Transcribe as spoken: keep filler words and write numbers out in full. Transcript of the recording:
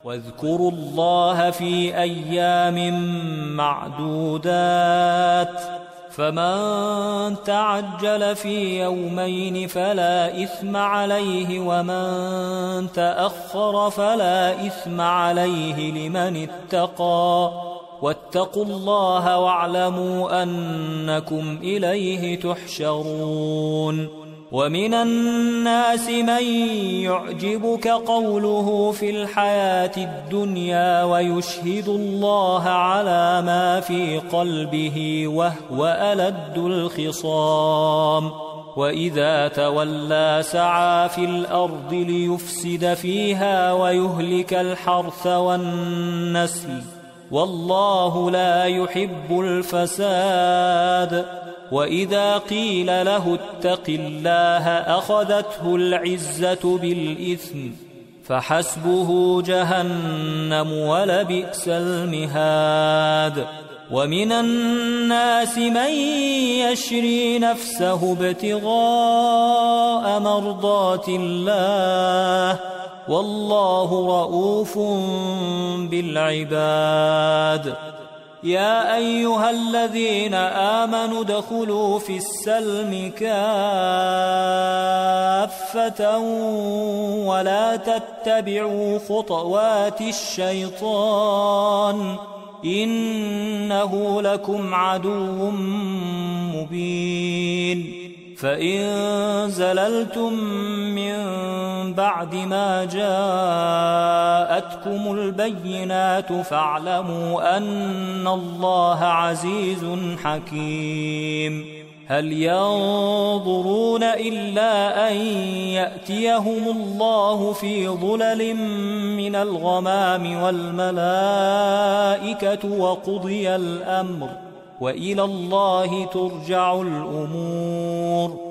واذكروا الله في أيام معدودات فمن تعجل في يومين فلا إثم عليه ومن تأخر فلا إثم عليه لمن اتقى واتقوا الله واعلموا أنكم إليه تحشرون. ومن الناس من يعجبك قوله في الحياة الدنيا ويشهد الله على ما في قلبه وهو ألد الخصام وإذا تولى سعى في الأرض ليفسد فيها ويهلك الحرث والنسل والله لا يحب الفساد. وإذا قيل له اتق الله أخذته العزة بالإثم فحسبه جهنم ولبئس المهاد. ومن الناس من يشري نفسه ابتغاء مرضات الله والله رؤوف بالعباد. يا أيها الذين آمنوا ادخلوا في السلم كافة ولا تتبعوا خطوات الشيطان إنه لكم عدو مبين. فإن زللتم من بعد ما جاءتكم البينات فاعلموا أن الله عزيز حكيم. هل ينظرون إلا أن يأتيهم الله في ظلل من الغمام والملائكة وقضي الأمر وإلى الله ترجع الأمور.